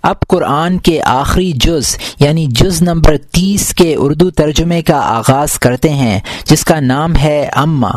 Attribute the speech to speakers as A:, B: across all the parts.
A: اب قرآن کے آخری جز یعنی جز نمبر 30 کے اردو ترجمے کا آغاز کرتے ہیں، جس کا نام ہے اما۔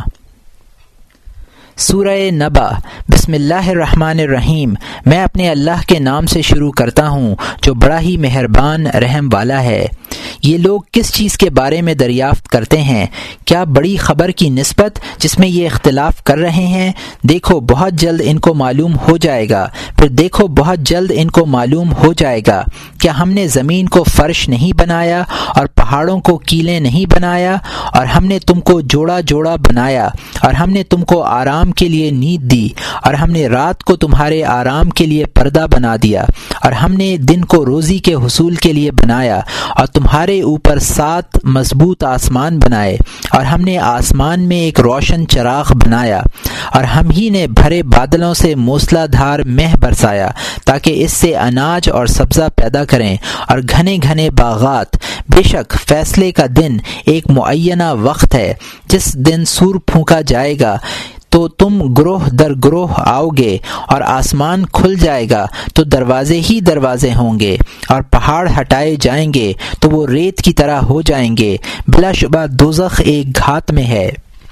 A: سورہ نبا۔ بسم اللہ الرحمن الرحیم۔ میں اپنے اللہ کے نام سے شروع کرتا ہوں جو بڑا ہی مہربان رحم والا ہے۔ یہ لوگ کس چیز کے بارے میں دریافت کرتے ہیں؟ کیا بڑی خبر کی نسبت جس میں یہ اختلاف کر رہے ہیں؟ دیکھو بہت جلد ان کو معلوم ہو جائے گا، پھر دیکھو بہت جلد ان کو معلوم ہو جائے گا۔ کیا ہم نے زمین کو فرش نہیں بنایا اور پہاڑوں کو کیلیں نہیں بنایا، اور ہم نے تم کو جوڑا جوڑا بنایا، اور ہم نے تم کو آرام کے لیے نیند دی، اور ہم نے رات کو تمہارے آرام کے لیے پردہ بنا دیا، اور ہم نے دن کو روزی کے حصول کے لیے بنایا، اور تمہارے اوپر 7 مضبوط آسمان بنائے، اور ہم نے آسمان میں ایک روشن چراغ بنایا، اور ہم ہی نے بھرے بادلوں سے موسلا دھار مہ برسایا تاکہ اس سے اناج اور سبزہ پیدا کریں، اور گھنے گھنے باغات۔ بے شک فیصلے کا دن ایک معینہ وقت ہے، جس دن سور پھونکا جائے گا تو تم گروہ در گروہ آؤ گے، اور آسمان کھل جائے گا تو دروازے ہی دروازے ہوں گے، اور پہاڑ ہٹائے جائیں گے تو وہ ریت کی طرح ہو جائیں گے۔ بلا شبہ دوزخ ایک گھات میں ہے،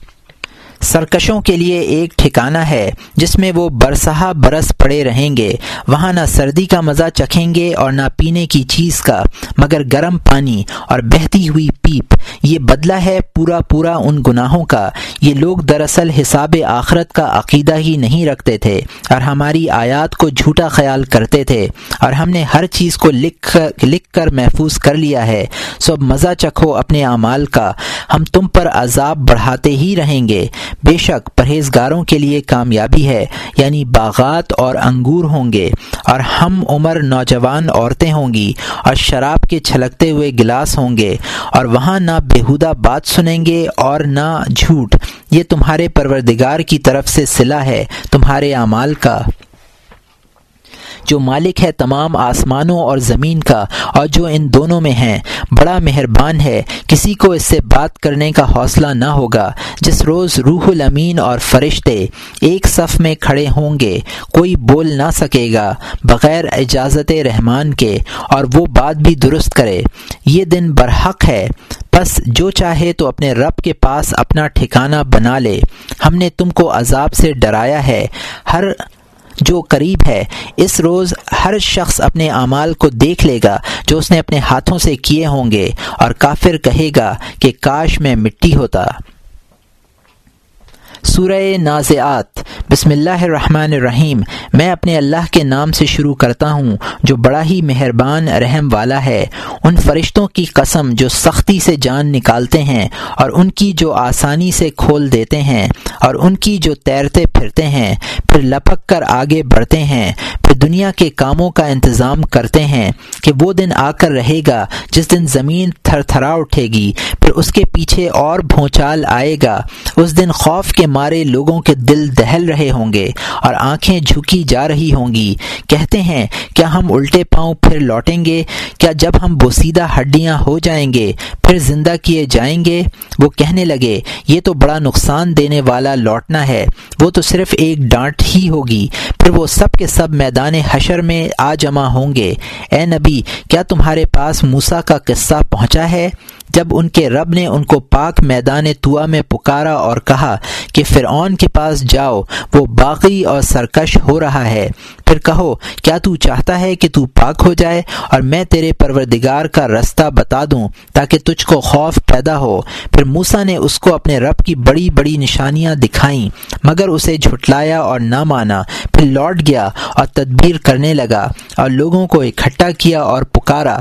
A: سرکشوں کے لیے ایک ٹھکانہ ہے جس میں وہ برسہ برس پڑے رہیں گے۔ وہاں نہ سردی کا مزہ چکھیں گے اور نہ پینے کی چیز کا مگر گرم پانی اور بہتی ہوئی پیپ۔ یہ بدلہ ہے پورا پورا ان گناہوں کا۔ یہ لوگ دراصل حساب آخرت کا عقیدہ ہی نہیں رکھتے تھے اور ہماری آیات کو جھوٹا خیال کرتے تھے، اور ہم نے ہر چیز کو لکھ کر محفوظ کر لیا ہے۔ سو اب مزہ چکھو اپنے اعمال کا، ہم تم پر عذاب بڑھاتے ہی رہیں گے۔ بے شک پرہیزگاروں کے لیے کامیابی ہے، یعنی باغات اور انگور ہوں گے، اور ہم عمر نوجوان عورتیں ہوں گی، اور شراب کے چھلکتے ہوئے گلاس ہوں گے، اور وہاں نہ بیہودہ بات سنیں گے اور نہ جھوٹ۔ یہ تمہارے پروردگار کی طرف سے صلہ ہے تمہارے اعمال کا، جو مالک ہے تمام آسمانوں اور زمین کا اور جو ان دونوں میں ہیں۔ بڑا مہربان ہے، کسی کو اس سے بات کرنے کا حوصلہ نہ ہوگا۔ جس روز روح الامین اور فرشتے ایک صف میں کھڑے ہوں گے، کوئی بول نہ سکے گا بغیر اجازت رحمان کے، اور وہ بات بھی درست کرے۔ یہ دن برحق ہے، پس جو چاہے تو اپنے رب کے پاس اپنا ٹھکانہ بنا لے۔ ہم نے تم کو عذاب سے ڈرایا ہے، ہر جو قریب ہے۔ اس روز ہر شخص اپنے اعمال کو دیکھ لے گا جو اس نے اپنے ہاتھوں سے کیے ہوں گے، اور کافر کہے گا کہ کاش میں مٹی ہوتا۔ سورہ نازعات۔ بسم اللہ الرحمن الرحیم۔ میں اپنے اللہ کے نام سے شروع کرتا ہوں جو بڑا ہی مہربان رحم والا ہے۔ ان فرشتوں کی قسم جو سختی سے جان نکالتے ہیں، اور ان کی جو آسانی سے کھول دیتے ہیں، اور ان کی جو تیرتے پھرتے ہیں پھر لپک کر آگے بڑھتے ہیں، پھر دنیا کے کاموں کا انتظام کرتے ہیں کہ وہ دن آ کر رہے گا جس دن زمین تھر تھرا اٹھے گی، پھر اس کے پیچھے اور بھونچال آئے گا۔ اس دن خوف کے مارے لوگوں کے دل دہل رہے ہوں گے اور آنکھیں جھکی جا رہی ہوں گی۔ کہتے ہیں کیا ہم الٹے پاؤں پھر لوٹیں گے؟ کیا جب ہم بوسیدہ ہڈیاں ہو جائیں گے پھر زندہ کیے جائیں گے؟ وہ کہنے لگے یہ تو بڑا نقصان دینے والا لوٹنا ہے، وہ تو صرف ایک ڈانٹ ہی ہوگی، پھر وہ سب کے سب میدان حشر میں آ جمع ہوں گے۔ اے نبی، کیا تمہارے پاس موسیٰ کا قصہ پہنچا ہے جب ان کے رب نے ان کو پاک میدان طویٰ میں پکارا اور کہا کہ فرعون کے پاس جاؤ، وہ باغی اور سرکش ہو رہا ہے؟ پھر کہو کیا تو چاہتا ہے کہ تو پاک ہو جائے اور میں تیرے پروردگار کا رستہ بتا دوں تاکہ تجھ کو خوف پیدا ہو؟ پھر موسیٰ نے اس کو اپنے رب کی بڑی بڑی نشانیاں دکھائیں، مگر اسے جھٹلایا اور نہ مانا۔ پھر لوٹ گیا اور تدبیر کرنے لگا اور لوگوں کو اکٹھا کیا اور پکارا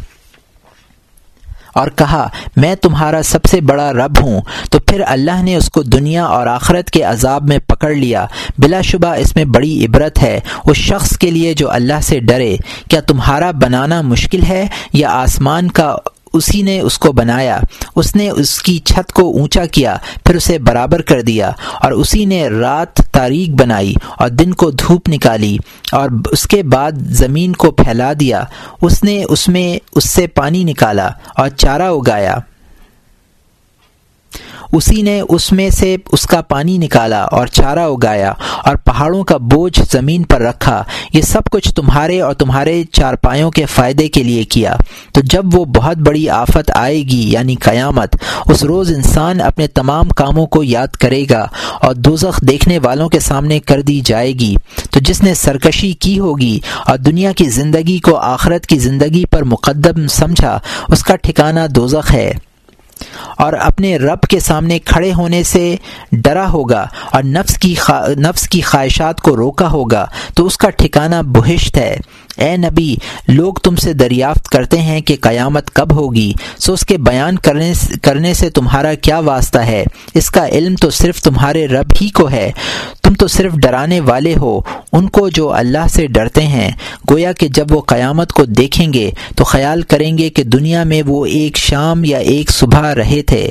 A: اور کہا میں تمہارا سب سے بڑا رب ہوں۔ تو پھر اللہ نے اس کو دنیا اور آخرت کے عذاب میں پکڑ لیا۔ بلا شبہ اس میں بڑی عبرت ہے اس شخص کے لیے جو اللہ سے ڈرے۔ کیا تمہارا بنانا مشکل ہے یا آسمان کا اسی نے اس کو بنایا؟ اس نے اس کی چھت کو اونچا کیا پھر اسے برابر کر دیا، اور اسی نے رات تاریک بنائی اور دن کو دھوپ نکالی، اور اس کے بعد زمین کو پھیلا دیا۔ اس نے اس میں اس سے پانی نکالا اور چارہ اگایا۔ اسی نے اس میں سے اس کا پانی نکالا اور چارہ اگایا اور پہاڑوں کا بوجھ زمین پر رکھا، یہ سب کچھ تمہارے اور تمہارے چارپائیوں کے فائدے کے لیے کیا۔ تو جب وہ بہت بڑی آفت آئے گی یعنی قیامت، اس روز انسان اپنے تمام کاموں کو یاد کرے گا اور دوزخ دیکھنے والوں کے سامنے کر دی جائے گی۔ تو جس نے سرکشی کی ہوگی اور دنیا کی زندگی کو آخرت کی زندگی پر مقدم سمجھا، اس کا ٹھکانہ دوزخ ہے، اور اپنے رب کے سامنے کھڑے ہونے سے ڈرا ہوگا اور نفس کی خواہشات کو روکا ہوگا تو اس کا ٹھکانہ بہشت ہے۔ اے نبی، لوگ تم سے دریافت کرتے ہیں کہ قیامت کب ہوگی، سو اس کے بیان کرنے سے تمہارا کیا واسطہ ہے؟ اس کا علم تو صرف تمہارے رب ہی کو ہے، تم تو صرف ڈرانے والے ہو ان کو جو اللہ سے ڈرتے ہیں۔ گویا کہ جب وہ قیامت کو دیکھیں گے تو خیال کریں گے کہ دنیا میں وہ ایک شام یا ایک صبح رہے تھے۔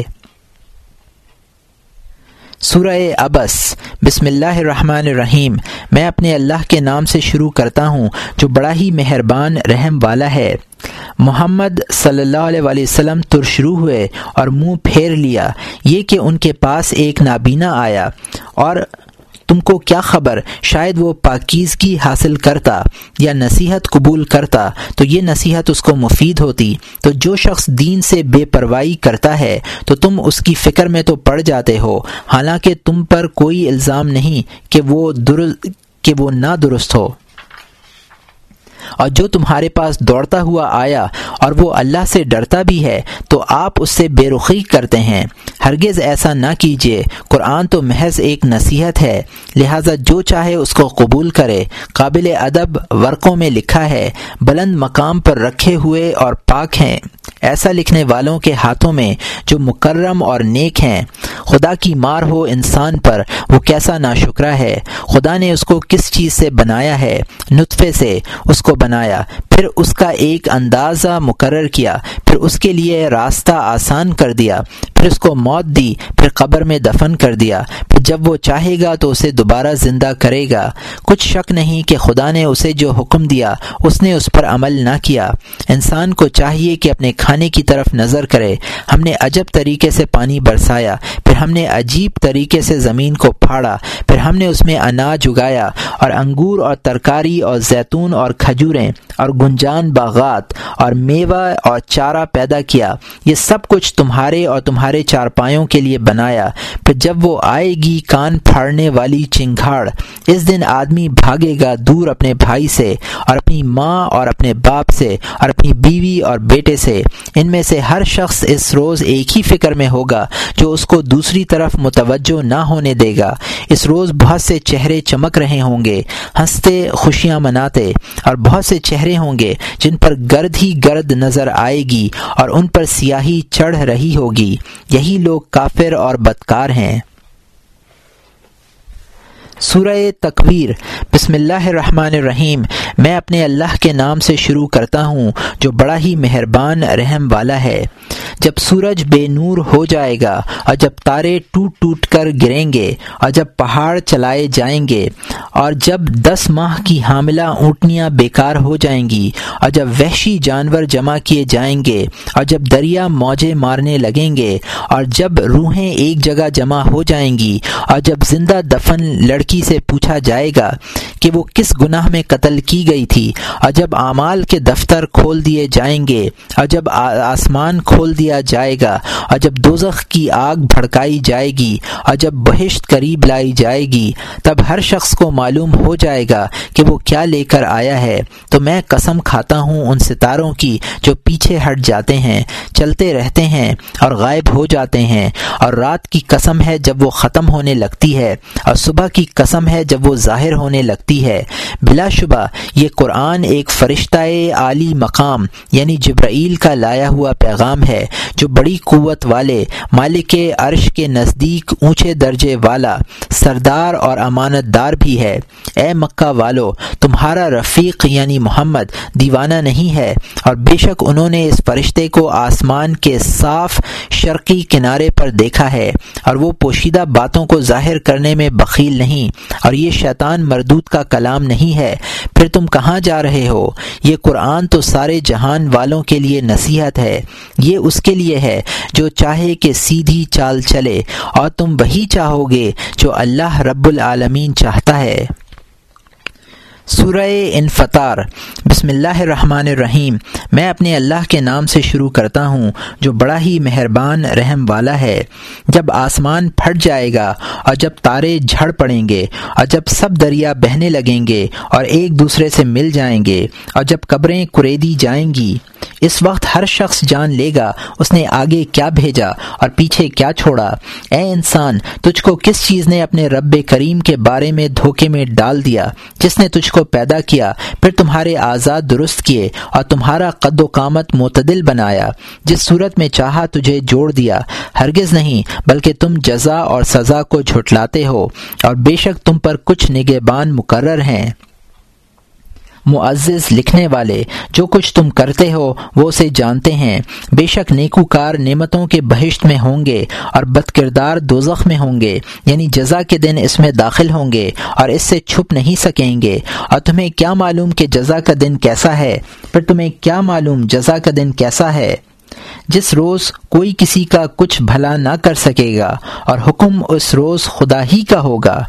A: سورہ عبس۔ بسم اللہ الرحمن الرحیم۔ میں اپنے اللہ کے نام سے شروع کرتا ہوں جو بڑا ہی مہربان رحم والا ہے۔ محمد صلی اللہ علیہ وسلم ترشروع ہوئے اور منہ پھیر لیا، یہ کہ ان کے پاس ایک نابینا آیا، اور تم کو کیا خبر، شاید وہ پاکیزگی حاصل کرتا یا نصیحت قبول کرتا تو یہ نصیحت اس کو مفید ہوتی۔ تو جو شخص دین سے بے پرواہی کرتا ہے تو تم اس کی فکر میں تو پڑ جاتے ہو، حالانکہ تم پر کوئی الزام نہیں کہ وہ نہ درست ہو۔ اور جو تمہارے پاس دوڑتا ہوا آیا اور وہ اللہ سے ڈرتا بھی ہے تو آپ اس سے بے رخی کرتے ہیں۔ ہرگز ایسا نہ کیجیے، قرآن تو محض ایک نصیحت ہے، لہٰذا جو چاہے اس کو قبول کرے۔ قابل ادب ورقوں میں لکھا ہے، بلند مقام پر رکھے ہوئے اور پاک ہیں ایسا لکھنے والوں کے ہاتھوں میں جو مکرم اور نیک ہیں۔ خدا کی مار ہو انسان پر، وہ کیسا ناشکرا ہے۔ خدا نے اس کو کس چیز سے بنایا ہے؟ نطفے سے اس کو بنایا، پھر اس کا ایک اندازہ مقرر کیا، پھر اس کے لیے راستہ آسان کر دیا، پھر اس کو موت دی، پھر قبر میں دفن کر دیا، پھر جب وہ چاہے گا تو اسے دوبارہ زندہ کرے گا۔ کچھ شک نہیں کہ خدا نے اسے جو حکم دیا اس نے اس پر عمل نہ کیا۔ انسان کو چاہیے کہ اپنے کھانے کی طرف نظر کرے۔ ہم نے عجب طریقے سے پانی برسایا، پھر ہم نے عجیب طریقے سے زمین کو پھاڑا، پھر ہم نے اس میں اناج اگایا اور انگور اور ترکاری اور زیتون اور کھجوریں اور گنجان باغات اور میوہ اور چارہ پیدا کیا۔ یہ سب کچھ تمہارے اور تمہارے چارپائیوں کے لیے بنایا۔ پھر جب وہ آئے گی کان پھاڑنے والی چنگھاڑ، اس دن آدمی بھاگے گا دور اپنے بھائی سے اور اپنی ماں اور اپنے باپ سے اور اپنی بیوی اور بیٹے سے۔ ان میں سے ہر شخص اس روز ایک ہی فکر میں ہوگا جو اس کو دوسری طرف متوجہ نہ ہونے دے گا۔ اس روز بہت سے چہرے چمک رہے ہوں گے، ہنستے خوشیاں مناتے، اور بہت سے چہرے ہوں گے جن پر گرد ہی گرد نظر آئے گی اور ان پر سیاہی چڑھ رہی ہوگی۔ یہی لوگ کافر اور بدکار ہیں۔ سورہ تکویر۔ بسم اللہ الرحمن الرحیم۔ میں اپنے اللہ کے نام سے شروع کرتا ہوں جو بڑا ہی مہربان رحم والا ہے۔ جب سورج بے نور ہو جائے گا اور جب تارے ٹوٹ ٹوٹ کر گریں گے اور جب پہاڑ چلائے جائیں گے اور جب 10 ماہ کی حاملہ اونٹنیاں بیکار ہو جائیں گی اور جب وحشی جانور جمع کیے جائیں گے اور جب دریا موجیں مارنے لگیں گے اور جب روحیں ایک جگہ جمع ہو جائیں گی اور جب زندہ دفن لڑکی سے پوچھا جائے گا کہ وہ کس گناہ میں قتل کی گئی تھی اور جب اعمال کے دفتر کھول دیے جائیں گے اور جب آسمان کھول دیا جائے گا اور جب دوزخ کی آگ بھڑکائی جائے گی اور جب بہشت قریب لائی جائے گی، تب ہر شخص کو معلوم ہو جائے گا کہ وہ کیا لے کر آیا ہے۔ تو میں قسم کھاتا ہوں ان ستاروں کی جو پیچھے ہٹ جاتے ہیں، چلتے رہتے ہیں اور غائب ہو جاتے ہیں، اور رات کی قسم ہے جب وہ ختم ہونے لگتی ہے، اور صبح کی قسم ہے جب وہ ظاہر ہونے لگتی ہے۔ بلا شبہ یہ قرآن ایک فرشتہ عالی مقام یعنی جبرائیل کا لایا ہوا پیغام ہے جو بڑی قوت والے مالک عرش کے نزدیک اونچے درجے والا سردار اور امانت دار بھی ہے۔ اے مکہ والو، تمہارا رفیق یعنی محمد دیوانہ نہیں ہے، اور بے شک انہوں نے اس فرشتے کو آسمان کے صاف شرقی کنارے پر دیکھا ہے، اور وہ پوشیدہ باتوں کو ظاہر کرنے میں بخیل نہیں نہیں اور یہ شیطان مردود کا کلام نہیں ہے، پھر تم کہاں جا رہے ہو؟ یہ قرآن تو سارے جہان والوں کے لیے نصیحت ہے، یہ اس کے لیے ہے جو چاہے کہ سیدھی چال چلے، اور تم وہی چاہو گے جو اللہ رب العالمین چاہتا ہے۔ سورہ انفطار۔ بسم اللہ الرحمن الرحیم۔ میں اپنے اللہ کے نام سے شروع کرتا ہوں جو بڑا ہی مہربان رحم والا ہے۔ جب آسمان پھٹ جائے گا اور جب تارے جھڑ پڑیں گے اور جب سب دریا بہنے لگیں گے اور ایک دوسرے سے مل جائیں گے اور جب قبریں کریدی جائیں گی، اس وقت ہر شخص جان لے گا اس نے آگے کیا بھیجا اور پیچھے کیا چھوڑا۔ اے انسان، تجھ کو کس چیز نے اپنے رب کریم کے بارے میں دھوکے میں ڈال دیا، جس نے تجھ کو پیدا کیا، پھر تمہارے اعضاء درست کیے اور تمہارا قد و قامت معتدل بنایا، جس صورت میں چاہا تجھے جوڑ دیا؟ ہرگز نہیں، بلکہ تم جزا اور سزا کو جھٹلاتے ہو، اور بے شک تم پر کچھ نگہبان مقرر ہیں۔ معزز لکھنے والے، جو کچھ تم کرتے ہو وہ اسے جانتے ہیں۔ بے شک نیکوکار نعمتوں کے بہشت میں ہوں گے اور بدکردار دوزخ میں ہوں گے، یعنی جزا کے دن اس میں داخل ہوں گے اور اس سے چھپ نہیں سکیں گے۔ اور تمہیں کیا معلوم کہ جزا کا دن کیسا ہے؟ پھر تمہیں کیا معلوم جزا کا دن کیسا ہے؟ جس روز کوئی کسی کا کچھ بھلا نہ کر سکے گا اور حکم اس روز خدا ہی کا ہوگا۔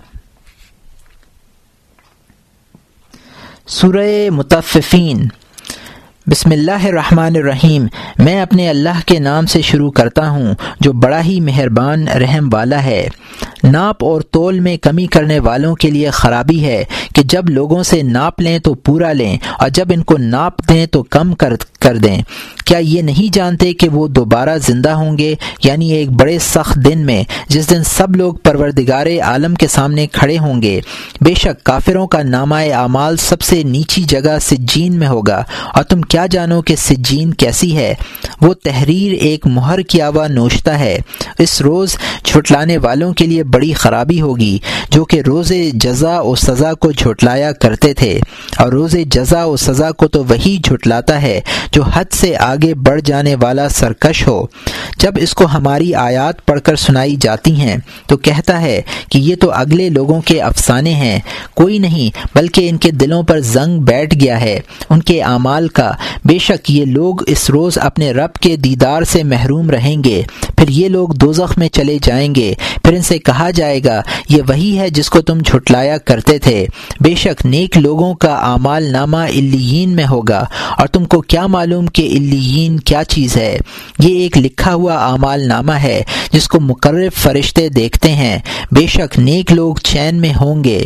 A: سورہ مطففین۔ بسم اللہ الرحمن الرحیم۔ میں اپنے اللہ کے نام سے شروع کرتا ہوں جو بڑا ہی مہربان رحم والا ہے۔ ناپ اور تول میں کمی کرنے والوں کے لیے خرابی ہے کہ جب لوگوں سے ناپ لیں تو پورا لیں اور جب ان کو ناپ دیں تو کم کر دیں۔ کیا یہ نہیں جانتے کہ وہ دوبارہ زندہ ہوں گے، یعنی ایک بڑے سخت دن میں جس دن سب لوگ پروردگار عالم کے سامنے کھڑے ہوں گے؟ بے شک کافروں کا نامہ اعمال سب سے نیچی جگہ سجین میں ہوگا، اور تم کیا جانو کہ سجین کیسی ہے؟ وہ تحریر ایک مہر کیا ہوا نوشتہ ہے۔ اس روز جھٹلانے والوں کے لیے بڑی خرابی ہوگی جو کہ روز جزا و سزا کو جھٹلایا کرتے تھے، اور روز جزا و سزا کو تو وہی جھٹلاتا ہے جو حد سے آگے بڑھ جانے والا سرکش ہو۔ جب اس کو ہماری آیات پڑھ کر سنائی جاتی ہیں تو کہتا ہے کہ یہ تو اگلے لوگوں کے افسانے ہیں، کوئی نہیں بلکہ ان کے دلوں پر زنگ بیٹھ گیا ہے ان کے اعمال کا۔ بے شک یہ لوگ اس روز اپنے رب کے دیدار سے محروم رہیں گے، پھر یہ لوگ دوزخ میں چلے جائیں گے، پھر ان سے کہا جائے گا یہ وہی ہے جس کو تم جھٹلایا کرتے تھے۔ بے شک نیک لوگوں کا اعمال نامہ علیین میں ہوگا، اور تم کو کیا معلوم کہ علیین کیا چیز ہے؟ یہ ایک لکھا ہوا اعمال نامہ ہے جس کو مقرب فرشتے دیکھتے ہیں۔ بے شک نیک لوگ چین میں ہوں گے،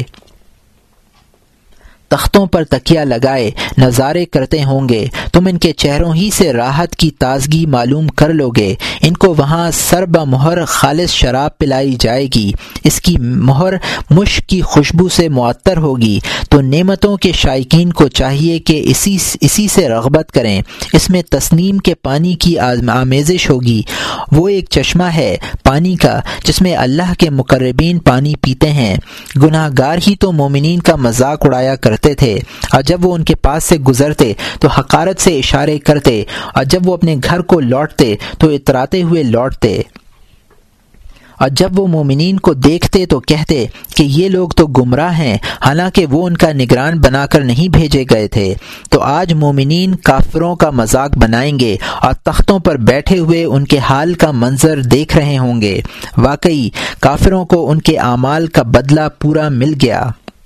A: تختوں پر تکیہ لگائے نظارے کرتے ہوں گے، تم ان کے چہروں ہی سے راحت کی تازگی معلوم کر لو گے۔ ان کو وہاں سر بمہر خالص شراب پلائی جائے گی، اس کی مہر مشک کی خوشبو سے معطر ہوگی۔ تو نعمتوں کے شائقین کو چاہیے کہ اسی سے رغبت کریں۔ اس میں تسنیم کے پانی کی آمیزش ہوگی، وہ ایک چشمہ ہے پانی کا جس میں اللہ کے مقربین پانی پیتے ہیں۔ گناہ گار ہی تو مومنین کا مذاق اڑایا کرتے تھے، اور جب وہ ان کے پاس سے گزرتے تو حقارت سے اشارے کرتے، اور جب وہ اپنے گھر کو لوٹتے تو اتراتے ہوئے لوٹتے، اور جب وہ مومنین کو دیکھتے تو کہتے کہ یہ لوگ تو گمراہ ہیں، حالانکہ وہ ان کا نگران بنا کر نہیں بھیجے گئے تھے۔ تو آج مومنین کافروں کا مذاق بنائیں گے اور تختوں پر بیٹھے ہوئے ان کے حال کا منظر دیکھ رہے ہوں گے۔ واقعی کافروں کو ان کے اعمال کا بدلہ پورا مل گیا۔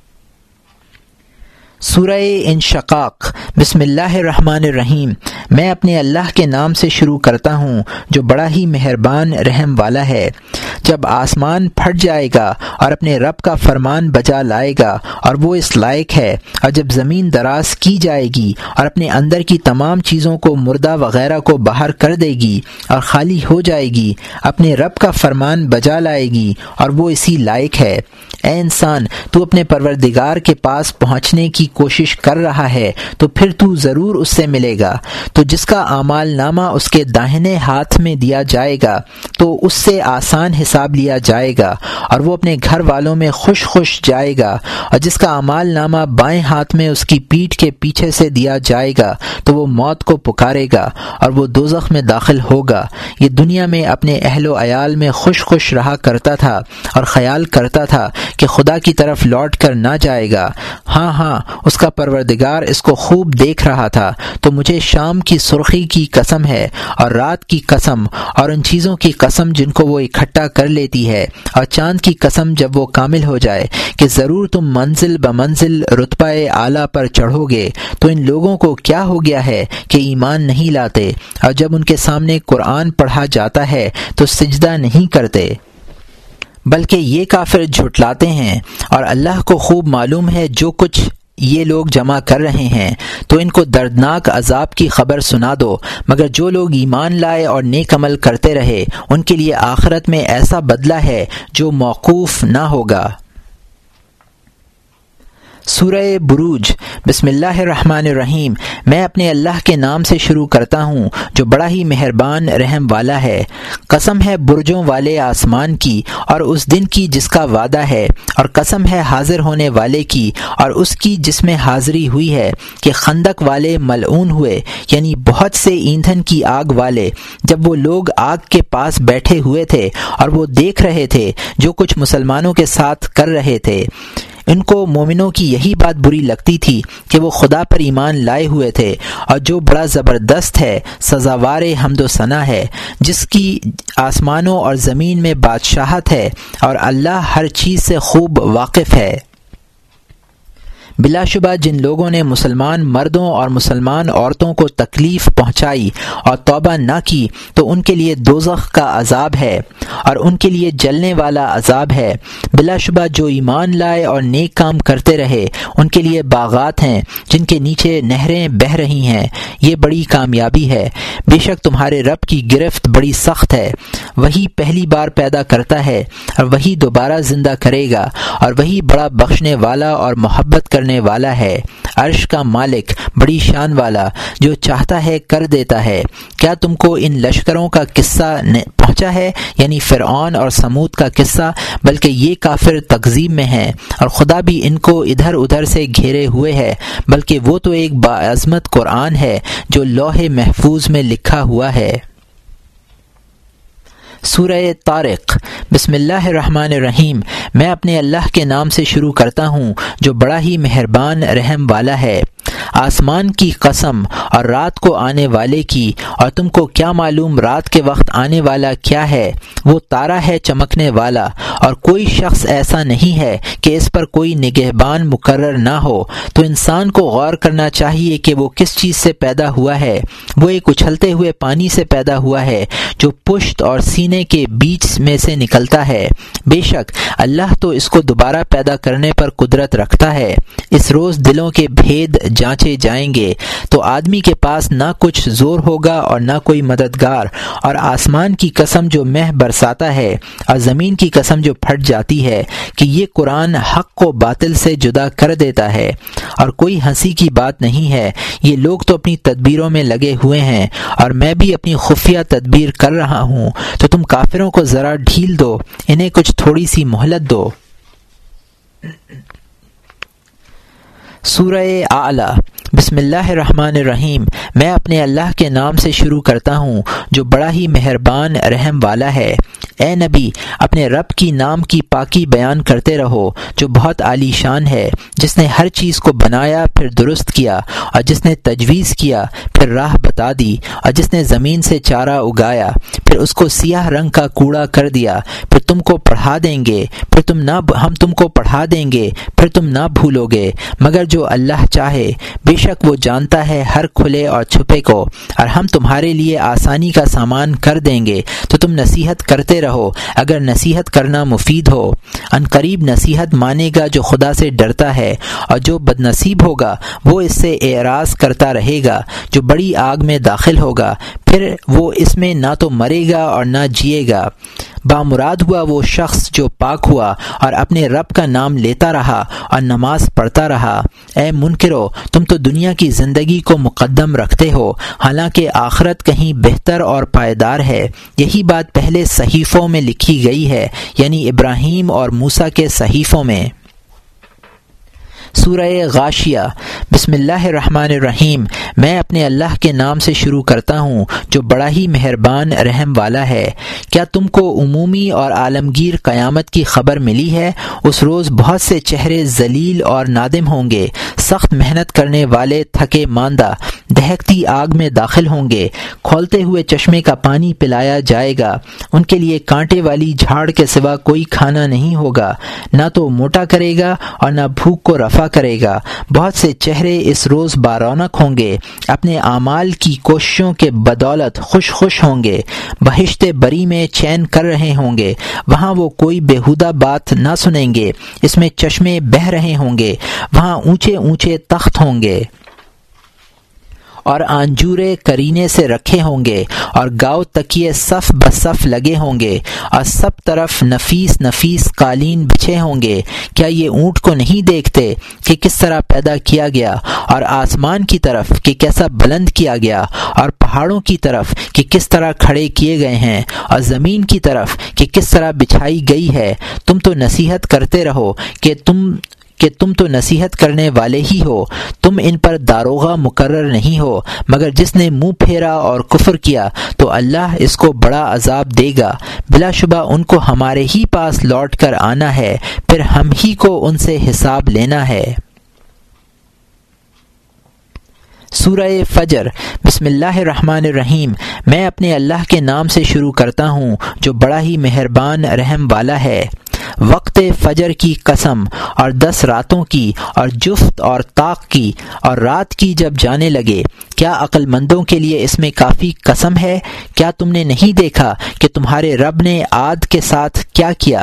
A: سورہ انشقاق۔ بسم اللہ الرحمن الرحیم۔ میں اپنے اللہ کے نام سے شروع کرتا ہوں جو بڑا ہی مہربان رحم والا ہے۔ جب آسمان پھٹ جائے گا اور اپنے رب کا فرمان بجا لائے گا اور وہ اس لائق ہے، اور جب زمین دراز کی جائے گی اور اپنے اندر کی تمام چیزوں کو مردہ وغیرہ کو باہر کر دے گی اور خالی ہو جائے گی، اپنے رب کا فرمان بجا لائے گی اور وہ اسی لائق ہے۔ اے انسان، تو اپنے پروردگار کے پاس پہنچنے کی کوشش کر رہا ہے تو پھر تو ضرور اس سے ملے گا۔ تو جس کا اعمال نامہ اس کے داہنے ہاتھ میں دیا جائے گا تو اس سے آسان حساب لیا جائے گا اور وہ اپنے گھر والوں میں خوش خوش جائے گا، اور جس کا اعمال نامہ بائیں ہاتھ میں اس کی پیٹھ کے پیچھے سے دیا جائے گا تو وہ موت کو پکارے گا اور وہ دوزخ میں داخل ہوگا۔ یہ دنیا میں اپنے اہل و عیال میں خوش خوش رہا کرتا تھا اور خیال کرتا تھا کہ خدا کی طرف لوٹ کر نہ جائے گا۔ ہاں اس کا پروردگار اس کو خوب دیکھ رہا تھا، تو مجھے شام کی سرخی کی قسم ہے اور رات کی قسم اور ان چیزوں کی قسم جن کو وہ اکٹھا کر لیتی ہے، اور چاند کی قسم جب وہ کامل ہو جائے، کہ ضرور تم منزل بمنزل رتبہ اعلیٰ پر چڑھو گے۔ تو ان لوگوں کو کیا ہو گیا ہے کہ ایمان نہیں لاتے، اور جب ان کے سامنے قرآن پڑھا جاتا ہے تو سجدہ نہیں کرتے، بلکہ یہ کافر جھٹلاتے ہیں۔ اور اللہ کو خوب معلوم ہے جو کچھ یہ لوگ جمع کر رہے ہیں، تو ان کو دردناک عذاب کی خبر سنا دو۔ مگر جو لوگ ایمان لائے اور نیک عمل کرتے رہے، ان کے لیے آخرت میں ایسا بدلہ ہے جو موقوف نہ ہوگا۔ سورہ بروج۔ بسم اللہ الرحمن الرحیم۔ میں اپنے اللہ کے نام سے شروع کرتا ہوں جو بڑا ہی مہربان رحم والا ہے۔ قسم ہے برجوں والے آسمان کی اور اس دن کی جس کا وعدہ ہے، اور قسم ہے حاضر ہونے والے کی اور اس کی جس میں حاضری ہوئی ہے، کہ خندق والے ملعون ہوئے، یعنی بہت سے ایندھن کی آگ والے، جب وہ لوگ آگ کے پاس بیٹھے ہوئے تھے اور وہ دیکھ رہے تھے جو کچھ مسلمانوں کے ساتھ کر رہے تھے۔ ان کو مومنوں کی یہی بات بری لگتی تھی کہ وہ خدا پر ایمان لائے ہوئے تھے، اور جو بڑا زبردست ہے، سزاوار حمد و ثنا ہے، جس کی آسمانوں اور زمین میں بادشاہت ہے، اور اللہ ہر چیز سے خوب واقف ہے۔ بلا شبہ جن لوگوں نے مسلمان مردوں اور مسلمان عورتوں کو تکلیف پہنچائی اور توبہ نہ کی، تو ان کے لیے دوزخ کا عذاب ہے اور ان کے لیے جلنے والا عذاب ہے۔ بلا شبہ جو ایمان لائے اور نیک کام کرتے رہے، ان کے لیے باغات ہیں جن کے نیچے نہریں بہہ رہی ہیں۔ یہ بڑی کامیابی ہے۔ بے شک تمہارے رب کی گرفت بڑی سخت ہے۔ وہی پہلی بار پیدا کرتا ہے اور وہی دوبارہ زندہ کرے گا، اور وہی بڑا بخشنے والا اور محبت کرنے والا ہے۔ عرش کا مالک، بڑی شان والا، جو چاہتا ہے کر دیتا ہے۔ کیا تم کو ان لشکروں کا قصہ پہنچا ہے، یعنی فرعون اور سمود کا قصہ؟ بلکہ یہ کافر تکذیب میں ہیں، اور خدا بھی ان کو ادھر ادھر سے گھیرے ہوئے ہے، بلکہ وہ تو ایک باعظمت قرآن ہے جو لوح محفوظ میں لکھا ہوا ہے۔ سورہ طارق۔ بسم اللہ الرحمن الرحیم۔ میں اپنے اللہ کے نام سے شروع کرتا ہوں جو بڑا ہی مہربان رحم والا ہے۔ آسمان کی قسم اور رات کو آنے والے کی، اور تم کو کیا معلوم رات کے وقت آنے والا کیا ہے؟ وہ تارا ہے چمکنے والا، اور کوئی شخص ایسا نہیں ہے کہ اس پر کوئی نگہبان مقرر نہ ہو۔ تو انسان کو غور کرنا چاہیے کہ وہ کس چیز سے پیدا ہوا ہے۔ وہ ایک اچھلتے ہوئے پانی سے پیدا ہوا ہے جو پشت اور سینے کے بیچ میں سے نکلتا ہے۔ بے شک اللہ تو اس کو دوبارہ پیدا کرنے پر قدرت رکھتا ہے۔ اس روز دلوں کے بھید جانچے جائیں گے، تو آدمی کے پاس نہ کچھ زور ہوگا اور نہ کوئی مددگار۔ اور آسمان کی قسم جو مہ برساتا ہے، اور زمین کی قسم جو پھٹ جاتی ہے، کہ یہ قرآن حق کو باطل سے جدا کر دیتا ہے، اور کوئی ہنسی کی بات نہیں ہے۔ یہ لوگ تو اپنی تدبیروں میں لگے ہوئے ہیں، اور میں بھی اپنی خفیہ تدبیر کر رہا ہوں۔ تو تم کافروں کو ذرا ڈھیل دو، انہیں کچھ تھوڑی سی مہلت دو۔ سورہ اعلیٰ۔ بسم اللہ الرحمن الرحیم۔ میں اپنے اللہ کے نام سے شروع کرتا ہوں جو بڑا ہی مہربان رحم والا ہے۔ اے نبی، اپنے رب کی نام کی پاکی بیان کرتے رہو جو بہت عالی شان ہے، جس نے ہر چیز کو بنایا پھر درست کیا، اور جس نے تجویز کیا پھر راہ بتا دی، اور جس نے زمین سے چارہ اگایا پھر اس کو سیاہ رنگ کا کوڑا کر دیا، پھر تم کو پڑھا دیں گے، ہم تم کو پڑھا دیں گے، پھر تم نہ بھولو گے، مگر جو اللہ چاہے۔ بے شک وہ جانتا ہے ہر کھلے اور چھپے کو، اور ہم تمہارے لیے آسانی کا سامان کر دیں گے، تو تم نصیحت کرتے رہو اگر نصیحت کرنا مفید ہو۔ ان قریب نصیحت مانے گا جو خدا سے ڈرتا ہے، اور جو بد نصیب ہوگا وہ اس سے اعراض کرتا رہے گا، جو بڑی آگ میں داخل ہوگا۔ پھر وہ اس میں نہ تو مرے گا اور نہ جیے گا۔ بامراد ہوا وہ شخص جو پاک ہوا اور اپنے رب کا نام لیتا رہا اور نماز پڑھتا رہا۔ اے منکرو، تم تو دنیا کی زندگی کو مقدم رکھتے ہو، حالانکہ آخرت کہیں بہتر اور پائیدار ہے۔ یہی بات پہلے صحیفوں میں لکھی گئی ہے، یعنی ابراہیم اور موسیٰ کے صحیفوں میں۔ سورہ غاشیہ۔ بسم اللہ الرحمن الرحیم۔ میں اپنے اللہ کے نام سے شروع کرتا ہوں جو بڑا ہی مہربان رحم والا ہے۔ کیا تم کو عمومی اور عالمگیر قیامت کی خبر ملی ہے؟ اس روز بہت سے چہرے ذلیل اور نادم ہوں گے۔ سخت محنت کرنے والے تھکے ماندہ دہکتی آگ میں داخل ہوں گے۔ کھولتے ہوئے چشمے کا پانی پلایا جائے گا۔ ان کے لیے کانٹے والی جھاڑ کے سوا کوئی کھانا نہیں ہوگا، نہ تو موٹا کرے گا اور نہ بھوک کو رفع کرے گا۔ بہت سے چہرے اس روز بارونق ہوں گے، اپنے اعمال کی کوششوں کے بدولت خوش ہوں گے، بہشت بری میں چین کر رہے ہوں گے۔ وہاں وہ کوئی بیہودہ بات نہ سنیں گے۔ اس میں چشمے بہہ رہے ہوں گے۔ وہاں اونچے اونچے تخت ہوں گے اور آنجورے کرینے سے رکھے ہوں گے، اور گاؤ تکیے صف بصف لگے ہوں گے، اور سب طرف نفیس نفیس قالین بچھے ہوں گے۔ کیا یہ اونٹ کو نہیں دیکھتے کہ کس طرح پیدا کیا گیا، اور آسمان کی طرف کہ کیسا بلند کیا گیا، اور پہاڑوں کی طرف کہ کس طرح کھڑے کیے گئے ہیں، اور زمین کی طرف کہ کس طرح بچھائی گئی ہے۔ تم تو نصیحت کرتے رہو کہ تم تو نصیحت کرنے والے ہی ہو، تم ان پر داروغہ مقرر نہیں ہو، مگر جس نے منہ پھیرا اور کفر کیا تو اللہ اس کو بڑا عذاب دے گا۔ بلا شبہ ان کو ہمارے ہی پاس لوٹ کر آنا ہے، پھر ہم ہی کو ان سے حساب لینا ہے۔ سورہ فجر۔ بسم اللہ الرحمن الرحیم۔ میں اپنے اللہ کے نام سے شروع کرتا ہوں جو بڑا ہی مہربان رحم والا ہے۔ وقت فجر کی قسم، اور 10 راتوں کی، اور جفت اور طاق کی، اور رات کی جب جانے لگے۔ کیا عقل مندوں کے لیے اس میں کافی قسم ہے؟ کیا تم نے نہیں دیکھا کہ تمہارے رب نے عاد کے ساتھ کیا کیا،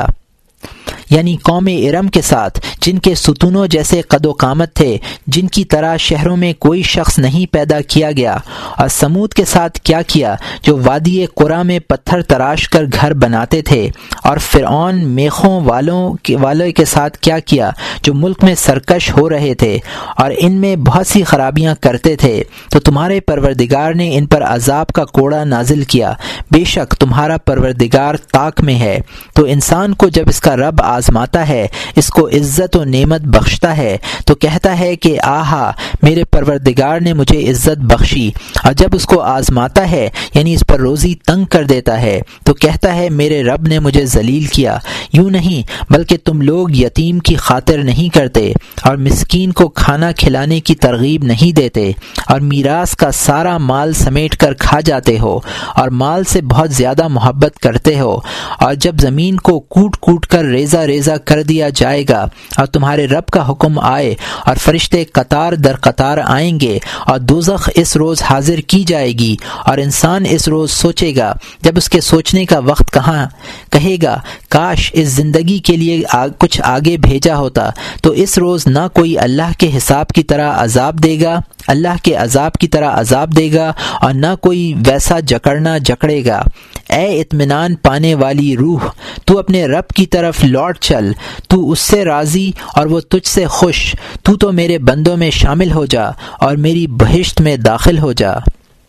A: یعنی قوم ارم کے ساتھ، جن کے ستونوں جیسے قد و قامت تھے، جن کی طرح شہروں میں کوئی شخص نہیں پیدا کیا گیا، اور سمود کے ساتھ کیا کیا جو وادی قرا میں پتھر تراش کر گھر بناتے تھے، اور فرعون میخوں والوں کے ساتھ کیا کیا جو ملک میں سرکش ہو رہے تھے اور ان میں بہت سی خرابیاں کرتے تھے۔ تو تمہارے پروردگار نے ان پر عذاب کا کوڑا نازل کیا، بے شک تمہارا پروردگار طاق میں ہے۔ تو انسان کو جب اس کا رب آزماتا ہے، اس کو عزت و نعمت بخشتا ہے، تو کہتا ہے کہ آہا میرے پروردگار نے مجھے عزت بخشی، اور جب اس کو آزماتا ہے یعنی اس پر روزی تنگ کر دیتا ہے تو کہتا ہے میرے رب نے مجھے ذلیل کیا۔ یوں نہیں بلکہ تم لوگ یتیم کی خاطر نہیں کرتے، اور مسکین کو کھانا کھلانے کی ترغیب نہیں دیتے، اور میراث کا سارا مال سمیٹ کر کھا جاتے ہو، اور مال سے بہت زیادہ محبت کرتے ہو، اور جب زمین کو کوٹ کوٹ کر ریزہ ریزہ کر دیا جائے گا اور تمہارے رب کا حکم آئے اور فرشتے قطار در قطار آئیں گے، اور دوزخ اس روز حاضر کی جائے گی، اور انسان اس روز سوچے گا جب اس کے سوچنے کا وقت کہاں، کہے گا کاش اس زندگی کے لیے کچھ آگے بھیجا ہوتا، تو اس روز نہ کوئی اللہ کے حساب کی طرح عذاب دے گا، اللہ کے عذاب کی طرح عذاب دے گا، اور نہ کوئی ویسا جکڑنا جکڑے گا۔ اے اطمینان پانے والی روح، تو اپنے رب کی طرف لوٹ چل، تو اس سے راضی اور وہ تجھ سے خوش، تو میرے بندوں میں شامل ہو جا اور میری بہشت میں داخل ہو جا۔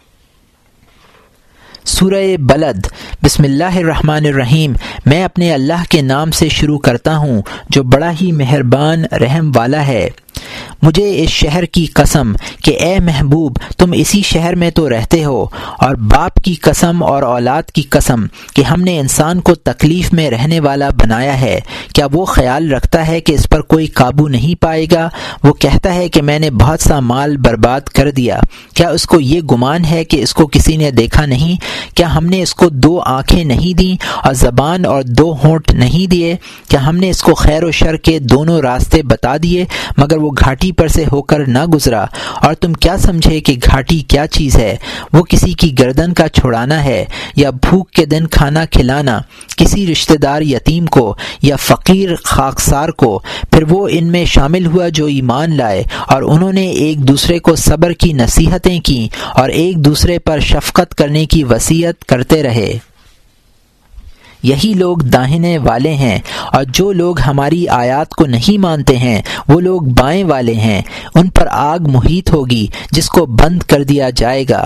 A: سورہ بلد۔ بسم اللہ الرحمن الرحیم۔ میں اپنے اللہ کے نام سے شروع کرتا ہوں جو بڑا ہی مہربان رحم والا ہے۔ مجھے اس شہر کی قسم کہ اے محبوب تم اسی شہر میں تو رہتے ہو، اور باپ کی قسم اور اولاد کی قسم کہ ہم نے انسان کو تکلیف میں رہنے والا بنایا ہے۔ کیا وہ خیال رکھتا ہے کہ اس پر کوئی قابو نہیں پائے گا؟ وہ کہتا ہے کہ میں نے بہت سا مال برباد کر دیا۔ کیا اس کو یہ گمان ہے کہ اس کو کسی نے دیکھا نہیں؟ کیا ہم نے اس کو 2 آنکھیں نہیں دیں اور زبان اور 2 ہونٹ نہیں دیے؟ کیا ہم نے اس کو خیر و شر کے دونوں راستے بتا دیے مگر وہ گھاٹی گھاٹی پر سے ہو کر نہ گزرا، اور تم کیا سمجھے کہ گھاٹی کیا چیز ہے؟ وہ کسی کی گردن کا چھڑانا ہے، یا بھوک کے دن کھانا کھلانا کسی رشتہ دار یتیم کو یا فقیر خاکسار کو۔ پھر وہ ان میں شامل ہوا جو ایمان لائے، اور انہوں نے ایک دوسرے کو صبر کی نصیحتیں کیں اور ایک دوسرے پر شفقت کرنے کی وصیت کرتے رہے۔ یہی لوگ داہنے والے ہیں، اور جو لوگ ہماری آیات کو نہیں مانتے ہیں وہ لوگ بائیں والے ہیں، ان پر آگ محیط ہوگی جس کو بند کر دیا جائے گا۔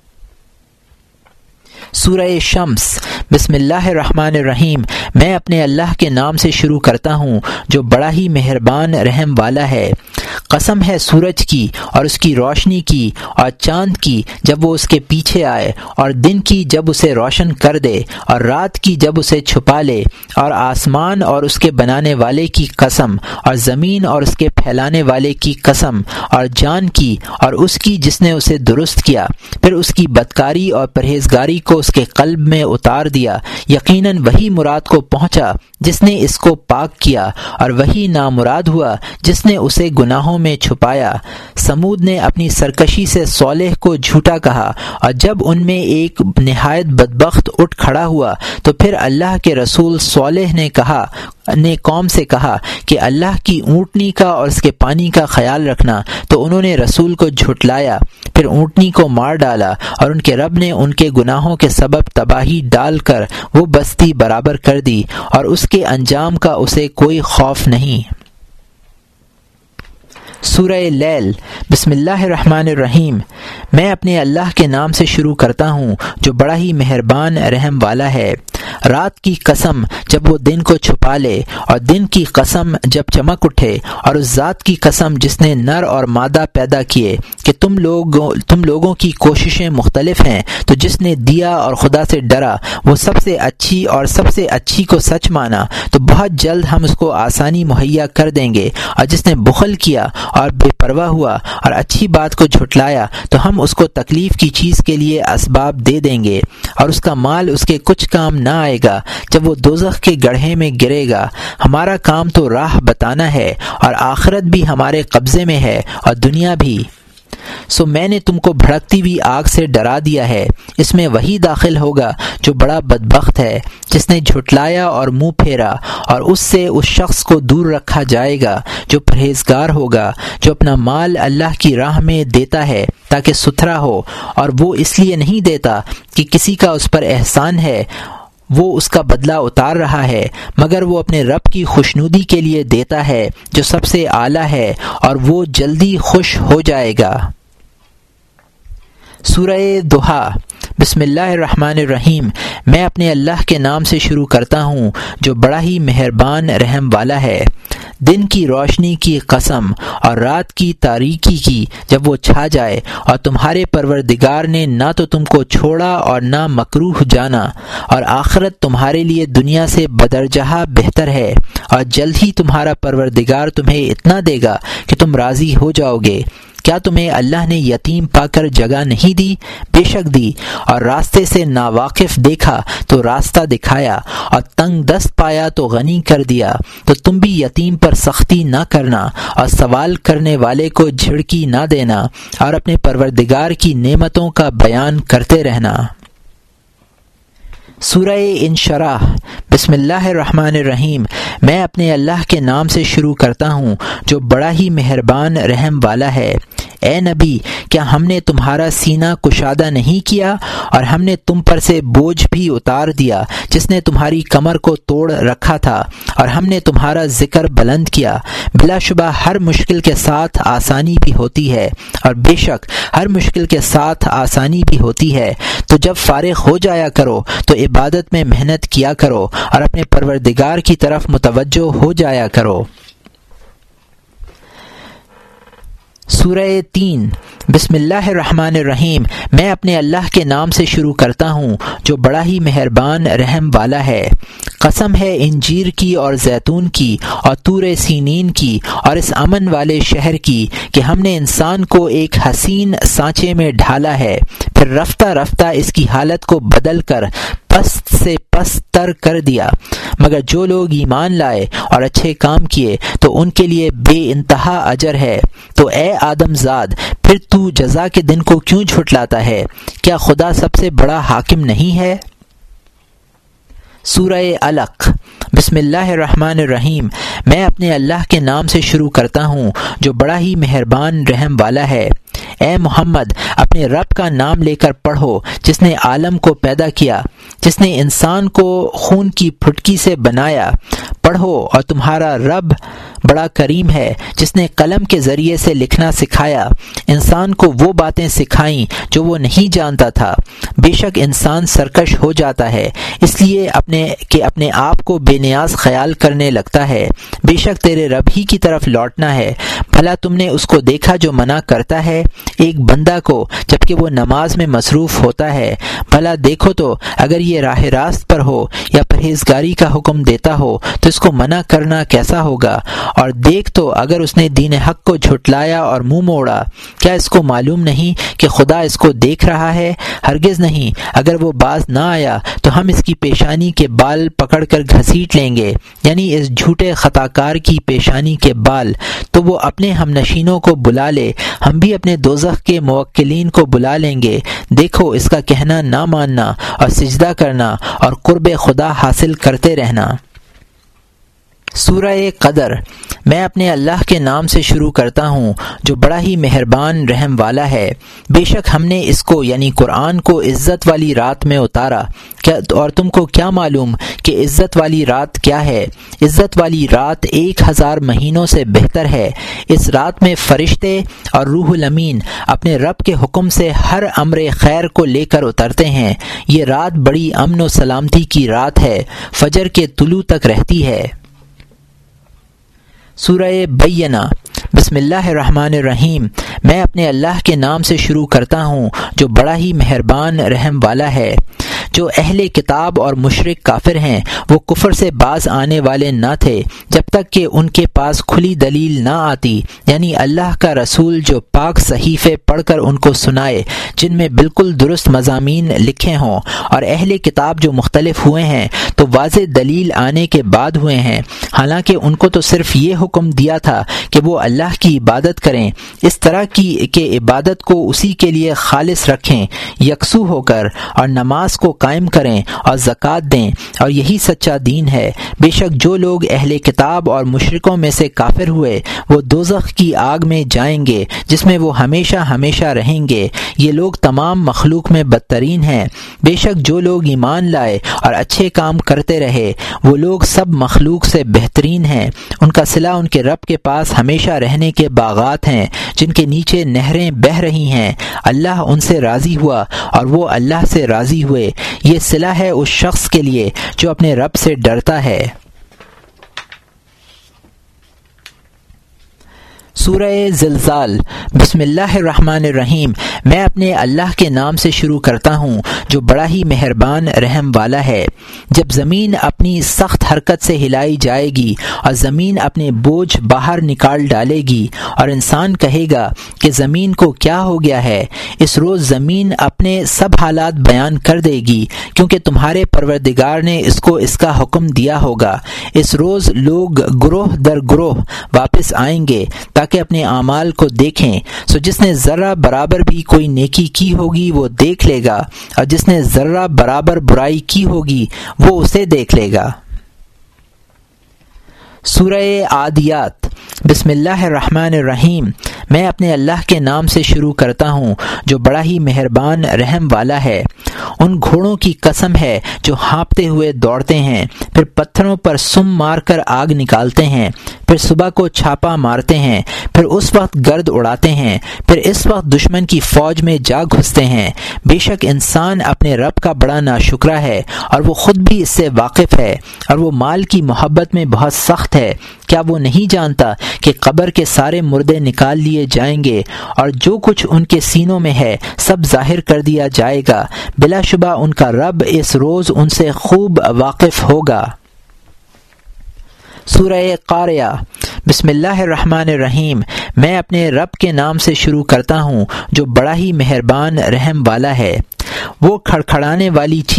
A: سورہ شمس۔ بسم اللہ الرحمن الرحیم۔ میں اپنے اللہ کے نام سے شروع کرتا ہوں جو بڑا ہی مہربان رحم والا ہے۔ قسم ہے سورج کی اور اس کی روشنی کی، اور چاند کی جب وہ اس کے پیچھے آئے، اور دن کی جب اسے روشن کر دے، اور رات کی جب اسے چھپا لے، اور آسمان اور اس کے بنانے والے کی قسم، اور زمین اور اس کے پھیلانے والے کی قسم، اور جان کی اور اس کی جس نے اسے درست کیا، پھر اس کی بدکاری اور پرہیزگاری کو اس کے قلب میں اتار دیا۔ یقیناً وہی مراد کو پہنچا جس نے اس کو پاک کیا، اور وہی نامراد ہوا جس نے اسے گناہوں میں چھپایا۔ سمود نے اپنی سرکشی سے صالح کو جھوٹا کہا، اور جب ان میں ایک نہایت بدبخت اٹھ کھڑا ہوا تو پھر اللہ کے رسول صالح نے قوم سے کہا کہ اللہ کی اونٹنی کا اور اس کے پانی کا خیال رکھنا، تو انہوں نے رسول کو جھٹلایا، پھر اونٹنی کو مار ڈالا، اور ان کے رب نے ان کے گناہوں کے سبب تباہی ڈال کر وہ بستی برابر کر دی، اور اس کے انجام کا اسے کوئی خوف نہیں۔ سورہ لیل۔ بسم اللہ الرحمن الرحیم۔ میں اپنے اللہ کے نام سے شروع کرتا ہوں جو بڑا ہی مہربان رحم والا ہے۔ رات کی قسم جب وہ دن کو چھپا لے، اور دن کی قسم جب چمک اٹھے، اور اس ذات کی قسم جس نے نر اور مادہ پیدا کیے کہ تم لوگوں کی کوششیں مختلف ہیں، تو جس نے دیا اور خدا سے ڈرا وہ سب سے اچھی اور سب سے اچھی کو سچ مانا، تو بہت جلد ہم اس کو آسانی مہیا کر دیں گے، اور جس نے بخل کیا اور بے پرواہ ہوا اور اچھی بات کو جھٹلایا تو ہم اس کو تکلیف کی چیز کے لیے اسباب دے دیں گے، اور اس کا مال اس کے کچھ کام نہ آئے گا جب وہ دوزخ کے گڑھے میں گرے گا۔ ہمارا کام تو راہ بتانا ہے، اور آخرت بھی ہمارے قبضے میں ہے اور دنیا بھی۔ سو میں نے تم کو بھڑکتی ہوئی آگ سے ڈرا دیا ہے، اس میں وہی داخل ہوگا جو بڑا بدبخت ہے، جس نے جھٹلایا اور منہ پھیرا، اور اس سے اس شخص کو دور رکھا جائے گا جو پرہیزگار ہوگا، جو اپنا مال اللہ کی راہ میں دیتا ہے تاکہ ستھرا ہو، اور وہ اس لیے نہیں دیتا کہ کسی کا اس پر احسان ہے، وہ اس کا بدلہ اتار رہا ہے، مگر وہ اپنے رب کی خوشنودی کے لیے دیتا ہے جو سب سے اعلیٰ ہے، اور وہ جلدی خوش ہو جائے گا۔ سورہ ضحیٰ۔ بسم اللہ الرحمن الرحیم۔ میں اپنے اللہ کے نام سے شروع کرتا ہوں جو بڑا ہی مہربان رحم والا ہے۔ دن کی روشنی کی قسم اور رات کی تاریکی کی جب وہ چھا جائے، اور تمہارے پروردگار نے نہ تو تم کو چھوڑا اور نہ مکروہ جانا، اور آخرت تمہارے لیے دنیا سے بدرجہ بہتر ہے، اور جلد ہی تمہارا پروردگار تمہیں اتنا دے گا کہ تم راضی ہو جاؤ گے۔ کیا تمہیں اللہ نے یتیم پا کر جگہ نہیں دی؟ بے شک دی، اور راستے سے ناواقف دیکھا تو راستہ دکھایا، اور تنگ دست پایا تو غنی کر دیا۔ تو تم بھی یتیم پر سختی نہ کرنا، اور سوال کرنے والے کو جھڑکی نہ دینا، اور اپنے پروردگار کی نعمتوں کا بیان کرتے رہنا۔ سورہ انشراح۔ بسم اللہ الرحمن الرحیم۔ میں اپنے اللہ کے نام سے شروع کرتا ہوں جو بڑا ہی مہربان رحم والا ہے۔ اے نبی، کیا ہم نے تمہارا سینہ کشادہ نہیں کیا، اور ہم نے تم پر سے بوجھ بھی اتار دیا جس نے تمہاری کمر کو توڑ رکھا تھا، اور ہم نے تمہارا ذکر بلند کیا۔ بلا شبہ ہر مشکل کے ساتھ آسانی بھی ہوتی ہے، اور بے شک ہر مشکل کے ساتھ آسانی بھی ہوتی ہے۔ تو جب فارغ ہو جایا کرو تو عبادت میں محنت کیا کرو، اور اپنے پروردگار کی طرف متوجہ ہو جایا کرو۔ سورہ 3۔ بسم اللہ الرحمن الرحیم۔ میں اپنے اللہ کے نام سے شروع کرتا ہوں جو بڑا ہی مہربان رحم والا ہے۔ قسم ہے انجیر کی اور زیتون کی اور طور سینین کی اور اس امن والے شہر کی کہ ہم نے انسان کو ایک حسین سانچے میں ڈھالا ہے، پھر رفتہ رفتہ اس کی حالت کو بدل کر پست سے پست تر کر دیا، مگر جو لوگ ایمان لائے اور اچھے کام کیے تو ان کے لیے بے انتہا اجر ہے۔ تو اے آدم زاد، پھر تو جزا کے دن کو کیوں جھٹلاتا ہے؟ کیا خدا سب سے بڑا حاکم نہیں ہے؟ سورہ علق۔ بسم اللہ الرحمن الرحیم۔ میں اپنے اللہ کے نام سے شروع کرتا ہوں جو بڑا ہی مہربان رحم والا ہے۔ اے محمد، اپنے رب کا نام لے کر پڑھو جس نے عالم کو پیدا کیا، جس نے انسان کو خون کی پھٹکی سے بنایا۔ پڑھو، اور تمہارا رب بڑا کریم ہے جس نے قلم کے ذریعے سے لکھنا سکھایا، انسان کو وہ باتیں سکھائیں جو وہ نہیں جانتا تھا۔ بے شک انسان سرکش ہو جاتا ہے اس لیے اپنے آپ کو بے نیاز خیال کرنے لگتا ہے۔ بے شک تیرے رب ہی کی طرف لوٹنا ہے۔ بھلا تم نے اس کو دیکھا جو منع کرتا ہے ایک بندہ کو جبکہ وہ نماز میں مصروف ہوتا ہے؟ بھلا دیکھو تو اگر یہ راہ راست پر ہو یا پرہیزگاری کا حکم دیتا ہو تو اس کو منع کرنا کیسا ہوگا؟ اور دیکھ تو اگر اس نے دین حق کو جھٹلایا اور منہ موڑا، کیا اس کو معلوم نہیں کہ خدا اس کو دیکھ رہا ہے؟ ہرگز نہیں۔ اگر وہ باز نہ آیا تو ہم اس کی پیشانی کے بال پکڑ کر گھسیٹ لیں گے، یعنی اس جھوٹے خطاکار کی پیشانی کے بال۔ تو وہ اپنے ہم نشینوں کو بلا لے، ہم بھی اپنے دوزخ کے موکلین کو بلا لیں گے۔ دیکھو اس کا کہنا نہ ماننا اور سجدہ کرنا اور قرب خدا حاصل کرتے رہنا۔ سورہ قدر۔ میں اپنے اللہ کے نام سے شروع کرتا ہوں جو بڑا ہی مہربان رحم والا ہے۔ بے شک ہم نے اس کو یعنی قرآن کو عزت والی رات میں اتارا، اور تم کو کیا معلوم کہ عزت والی رات کیا ہے؟ عزت والی رات 1000 مہینوں سے بہتر ہے۔ اس رات میں فرشتے اور روح الامین اپنے رب کے حکم سے ہر امر خیر کو لے کر اترتے ہیں۔ یہ رات بڑی امن و سلامتی کی رات ہے، فجر کے طلوع تک رہتی ہے۔ سورہ بینہ۔ بسم اللہ الرحمن الرحیم۔ میں اپنے اللہ کے نام سے شروع کرتا ہوں جو بڑا ہی مہربان رحم والا ہے۔ جو اہل کتاب اور مشرک کافر ہیں وہ کفر سے باز آنے والے نہ تھے جب تک کہ ان کے پاس کھلی دلیل نہ آتی، یعنی اللہ کا رسول جو پاک صحیفے پڑھ کر ان کو سنائے جن میں بالکل درست مضامین لکھے ہوں، اور اہل کتاب جو مختلف ہوئے ہیں تو واضح دلیل آنے کے بعد ہوئے ہیں، حالانکہ ان کو تو صرف یہ حکم دیا تھا کہ وہ اللہ کی عبادت کریں، اس طرح کی کہ عبادت کو اسی کے لیے خالص رکھیں یکسو ہو کر، اور نماز کو قائم کریں اور زکوٰۃ دیں، اور یہی سچا دین ہے۔ بے شک جو لوگ اہل کتاب اور مشرکوں میں سے کافر ہوئے وہ دوزخ کی آگ میں جائیں گے جس میں وہ ہمیشہ ہمیشہ رہیں گے۔ یہ لوگ تمام مخلوق میں بدترین ہیں۔ بے شک جو لوگ ایمان لائے اور اچھے کام کرتے رہے وہ لوگ سب مخلوق سے بہترین ہیں۔ ان کا صلہ ان کے رب کے پاس ہمیشہ رہنے کے باغات ہیں جن کے نیچے نہریں بہہ رہی ہیں۔ اللہ ان سے راضی ہوا اور وہ اللہ سے راضی ہوئے۔ یہ صلہ ہے اس شخص کے لیے جو اپنے رب سے ڈرتا ہے۔ سورہ زلزال۔ بسم اللہ الرحمن الرحیم۔ میں اپنے اللہ کے نام سے شروع کرتا ہوں جو بڑا ہی مہربان رحم والا ہے۔ جب زمین اپنی سخت حرکت سے ہلائی جائے گی اور زمین اپنے بوجھ باہر نکال ڈالے گی اور انسان کہے گا کہ زمین کو کیا ہو گیا ہے، اس روز زمین اپنے سب حالات بیان کر دے گی کیونکہ تمہارے پروردگار نے اس کو اس کا حکم دیا ہوگا۔ اس روز لوگ گروہ در گروہ واپس آئیں گے تاکہ اپنے اعمال کو دیکھیں، سو جس نے ذرہ برابر بھی کوئی نیکی کی ہوگی وہ دیکھ لے گا، اور جس نے ذرہ برابر برائی کی ہوگی وہ اسے دیکھ لے گا۔ سورہ عادیات۔ بسم اللہ الرحمن الرحیم۔ میں اپنے اللہ کے نام سے شروع کرتا ہوں جو بڑا ہی مہربان رحم والا ہے۔ ان گھوڑوں کی قسم ہے جو ہانپتے ہوئے دوڑتے ہیں، پھر پتھروں پر سم مار کر آگ نکالتے ہیں، پھر صبح کو چھاپا مارتے ہیں، پھر اس وقت گرد اڑاتے ہیں، پھر اس وقت دشمن کی فوج میں جا گھستے ہیں۔ بے شک انسان اپنے رب کا بڑا ناشکرا ہے اور وہ خود بھی اس سے واقف ہے، اور وہ مال کی محبت میں بہت سخت ہے۔ کیا وہ نہیں جانتا کہ قبر کے سارے مردے نکال لیے جائیں گے اور جو کچھ ان کے سینوں میں ہے سب ظاہر کر دیا جائے گا؟ بلا شبہ ان کا رب اس روز ان سے خوب واقف ہوگا۔ سورہ قاریہ۔ بسم اللہ الرحمن الرحیم۔ میں اپنے رب کے نام سے شروع کرتا ہوں جو بڑا ہی مہربان رحم والا ہے۔ وہ کھڑکھڑانے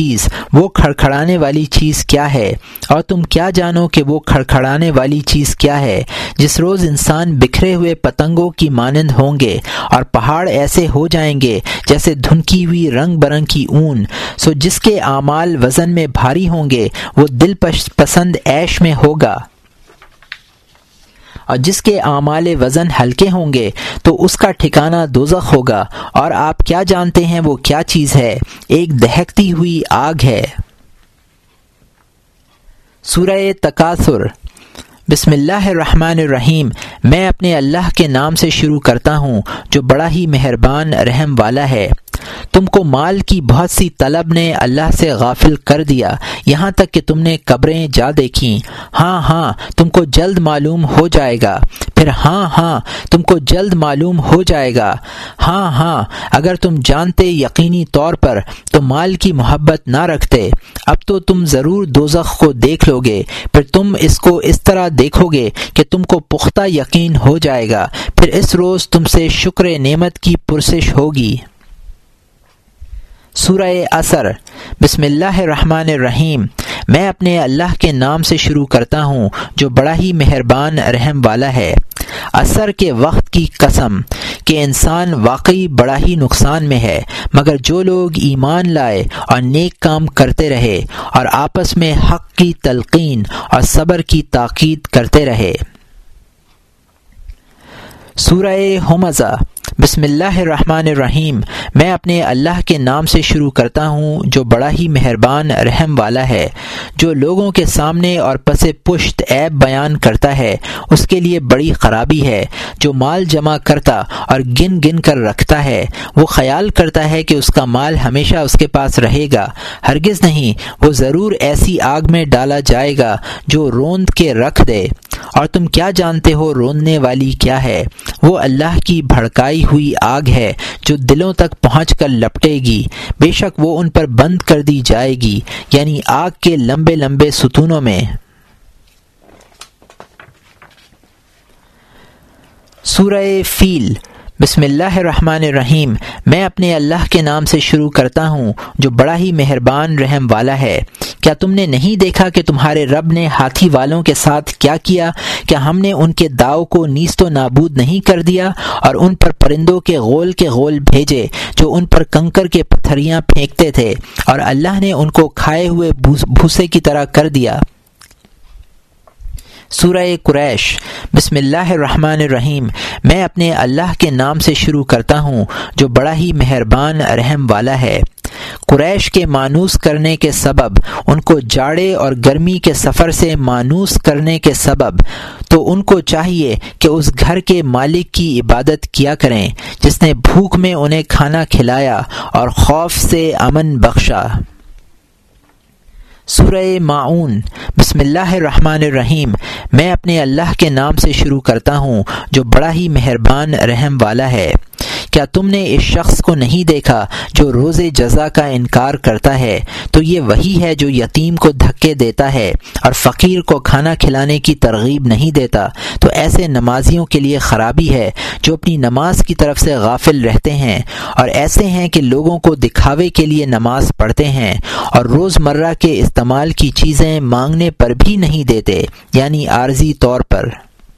A: والی چیز کیا ہے، اور تم کیا جانو کہ وہ کھڑکھڑانے والی چیز کیا ہے؟ جس روز انسان بکھرے ہوئے پتنگوں کی مانند ہوں گے اور پہاڑ ایسے ہو جائیں گے جیسے دھنکی ہوئی رنگ برنگ کی اون، سو جس کے اعمال وزن میں بھاری ہوں گے وہ دل پسند عیش میں ہوگا، اور جس کے اعمال وزن ہلکے ہوں گے تو اس کا ٹھکانہ دوزخ ہوگا۔ اور آپ کیا جانتے ہیں وہ کیا چیز ہے؟ ایک دہکتی ہوئی آگ ہے۔ سورہ تکاثر۔ بسم اللہ الرحمن الرحیم۔ میں اپنے اللہ کے نام سے شروع کرتا ہوں جو بڑا ہی مہربان رحم والا ہے۔ تم کو مال کی بہت سی طلب نے اللہ سے غافل کر دیا، یہاں تک کہ تم نے قبریں جا دیکھیں۔ ہاں تم کو جلد معلوم ہو جائے گا، پھر ہاں تم کو جلد معلوم ہو جائے گا۔ ہاں اگر تم جانتے یقینی طور پر تو مال کی محبت نہ رکھتے، اب تو تم ضرور دوزخ کو دیکھ لو گے، پھر تم اس کو اس طرح دیکھو گے کہ تم کو پختہ یقین ہو جائے گا، پھر اس روز تم سے شکر نعمت کی پرسش ہوگی۔ سورہ عصر۔ بسم اللہ الرحمن الرحیم۔ میں اپنے اللہ کے نام سے شروع کرتا ہوں جو بڑا ہی مہربان رحم والا ہے۔ عصر کے وقت کی قسم کہ انسان واقعی بڑا ہی نقصان میں ہے، مگر جو لوگ ایمان لائے اور نیک کام کرتے رہے اور آپس میں حق کی تلقین اور صبر کی تاکید کرتے رہے۔ سورہ ہمزہ۔ بسم اللہ الرحمن الرحیم۔ میں اپنے اللہ کے نام سے شروع کرتا ہوں جو بڑا ہی مہربان رحم والا ہے۔ جو لوگوں کے سامنے اور پس پشت عیب بیان کرتا ہے اس کے لیے بڑی خرابی ہے۔ جو مال جمع کرتا اور گن گن کر رکھتا ہے، وہ خیال کرتا ہے کہ اس کا مال ہمیشہ اس کے پاس رہے گا، ہرگز نہیں، وہ ضرور ایسی آگ میں ڈالا جائے گا جو روند کے رکھ دے۔ اور تم کیا جانتے ہو روندنے والی کیا ہے؟ وہ اللہ کی بھڑکائی ہوئی آگ ہے جو دلوں تک پہنچ کر لپٹے گی، بے شک وہ ان پر بند کر دی جائے گی، یعنی آگ کے لمبے لمبے ستونوں میں۔ سورہ فیل۔ بسم اللہ الرحمن الرحیم۔ میں اپنے اللہ کے نام سے شروع کرتا ہوں جو بڑا ہی مہربان رحم والا ہے۔ کیا تم نے نہیں دیکھا کہ تمہارے رب نے ہاتھی والوں کے ساتھ کیا کیا؟ کیا ہم نے ان کے داؤ کو نیست و نابود نہیں کر دیا اور ان پر پرندوں کے غول بھیجے جو ان پر کنکر کے پتھریاں پھینکتے تھے، اور اللہ نے ان کو کھائے ہوئے بھوسے کی طرح کر دیا۔ سورہ قریش۔ بسم اللہ الرحمن الرحیم۔ میں اپنے اللہ کے نام سے شروع کرتا ہوں جو بڑا ہی مہربان رحم والا ہے۔ قریش کے مانوس کرنے کے سبب، ان کو جاڑے اور گرمی کے سفر سے مانوس کرنے کے سبب، تو ان کو چاہیے کہ اس گھر کے مالک کی عبادت کیا کریں جس نے بھوک میں انہیں کھانا کھلایا اور خوف سے امن بخشا۔ سورہ ماعون۔ بسم اللہ الرحمن الرحیم۔ میں اپنے اللہ کے نام سے شروع کرتا ہوں جو بڑا ہی مہربان رحم والا ہے۔ کیا تم نے اس شخص کو نہیں دیکھا جو روز جزا کا انکار کرتا ہے؟ تو یہ وہی ہے جو یتیم کو دھکے دیتا ہے اور فقیر کو کھانا کھلانے کی ترغیب نہیں دیتا۔ تو ایسے نمازیوں کے لیے خرابی ہے جو اپنی نماز کی طرف سے غافل رہتے ہیں، اور ایسے ہیں کہ لوگوں کو دکھاوے کے لیے نماز پڑھتے ہیں اور روزمرہ کے استعمال کی چیزیں مانگنے پر بھی نہیں دیتے، یعنی عارضی طور پر۔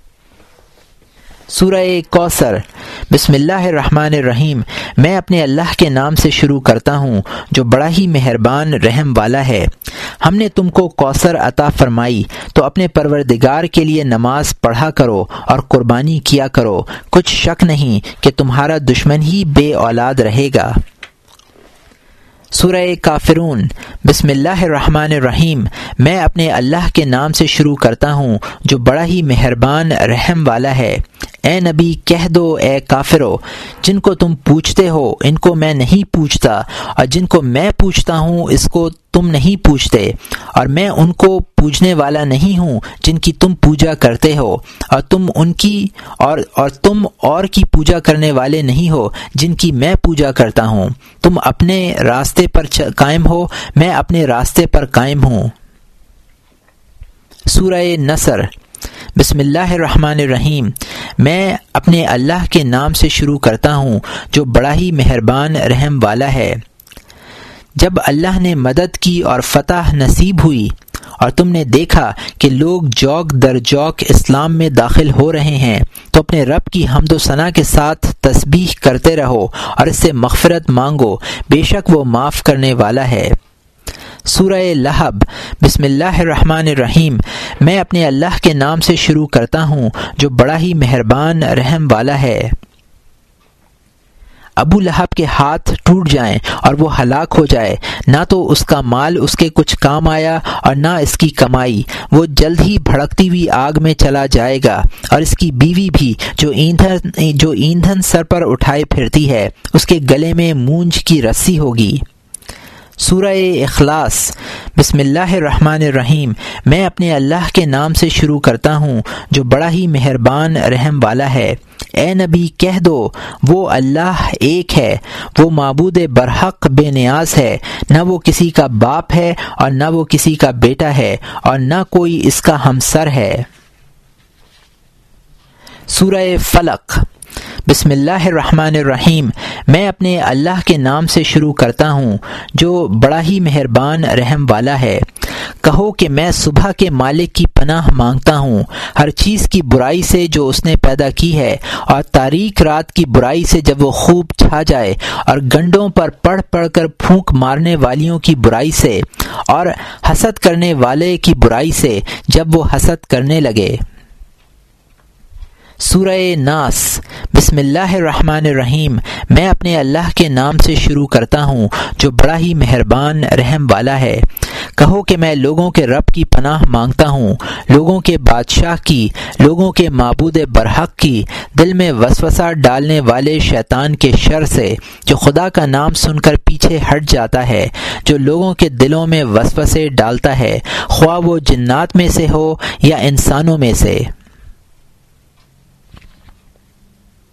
A: سورہ کوثر۔ بسم اللہ الرحمن الرحیم۔ میں اپنے اللہ کے نام سے شروع کرتا ہوں جو بڑا ہی مہربان رحم والا ہے۔ ہم نے تم کو کوثر عطا فرمائی تو اپنے پروردگار کے لیے نماز پڑھا کرو اور قربانی کیا کرو، کچھ شک نہیں کہ تمہارا دشمن ہی بے اولاد رہے گا۔ سورہ کافرون۔ بسم اللہ الرحمن الرحیم۔ میں اپنے اللہ کے نام سے شروع کرتا ہوں جو بڑا ہی مہربان رحم والا ہے۔ اے نبی کہہ دو، اے کافرو، جن کو تم پوچھتے ہو ان کو میں نہیں پوچھتا، اور جن کو میں پوچھتا ہوں اس کو تم نہیں پوچھتے، اور میں ان کو پوجنے والا نہیں ہوں جن کی تم پوجا کرتے ہو، اور تم ان کی تم اور کی پوجا کرنے والے نہیں ہو جن کی میں پوجا کرتا ہوں۔ تم اپنے راستے پر قائم ہو، میں اپنے راستے پر قائم ہوں۔ سورہ نصر۔ بسم اللہ الرحمن الرحیم، میں اپنے اللہ کے نام سے شروع کرتا ہوں جو بڑا ہی مہربان رحم والا ہے۔ جب اللہ نے مدد کی اور فتح نصیب ہوئی اور تم نے دیکھا کہ لوگ جوک در جوک اسلام میں داخل ہو رہے ہیں، تو اپنے رب کی حمد و ثنا کے ساتھ تسبیح کرتے رہو اور اس سے مغفرت مانگو، بے شک وہ معاف کرنے والا ہے۔ سورہ لہب۔ بسم اللہ الرحمن الرحیم، میں اپنے اللہ کے نام سے شروع کرتا ہوں جو بڑا ہی مہربان رحم والا ہے۔ ابو لہب کے ہاتھ ٹوٹ جائیں اور وہ ہلاک ہو جائے، نہ تو اس کا مال اس کے کچھ کام آیا اور نہ اس کی کمائی، وہ جلد ہی بھڑکتی ہوئی آگ میں چلا جائے گا، اور اس کی بیوی بھی جو ایندھن سر پر اٹھائے پھرتی ہے، اس کے گلے میں مونج کی رسی ہوگی۔ سورہ اخلاص۔ بسم اللہ الرحمن الرحیم، میں اپنے اللہ کے نام سے شروع کرتا ہوں جو بڑا ہی مہربان رحم والا ہے۔ اے نبی کہہ دو، وہ اللہ ایک ہے، وہ معبود برحق بے نیاز ہے، نہ وہ کسی کا باپ ہے اور نہ وہ کسی کا بیٹا ہے اور نہ کوئی اس کا ہمسر ہے۔ سورہ فلق۔ بسم اللہ الرحمن الرحیم، میں اپنے اللہ کے نام سے شروع کرتا ہوں جو بڑا ہی مہربان رحم والا ہے۔ کہو کہ میں صبح کے مالک کی پناہ مانگتا ہوں، ہر چیز کی برائی سے جو اس نے پیدا کی ہے، اور تاریک رات کی برائی سے جب وہ خوب چھا جائے، اور گنڈوں پر پڑھ پڑھ کر پھونک مارنے والیوں کی برائی سے، اور حسد کرنے والے کی برائی سے جب وہ حسد کرنے لگے۔ سورہ ناس۔ بسم اللہ الرحمن الرحیم، میں اپنے اللہ کے نام سے شروع کرتا ہوں جو بڑا ہی مہربان رحم والا ہے۔ کہو کہ میں لوگوں کے رب کی پناہ مانگتا ہوں، لوگوں کے بادشاہ کی، لوگوں کے معبود برحق کی، دل میں وسوسہ ڈالنے والے شیطان کے شر سے، جو خدا کا نام سن کر پیچھے ہٹ جاتا ہے، جو لوگوں کے دلوں میں وسوسے ڈالتا ہے، خواہ وہ جنات میں سے ہو یا انسانوں میں سے۔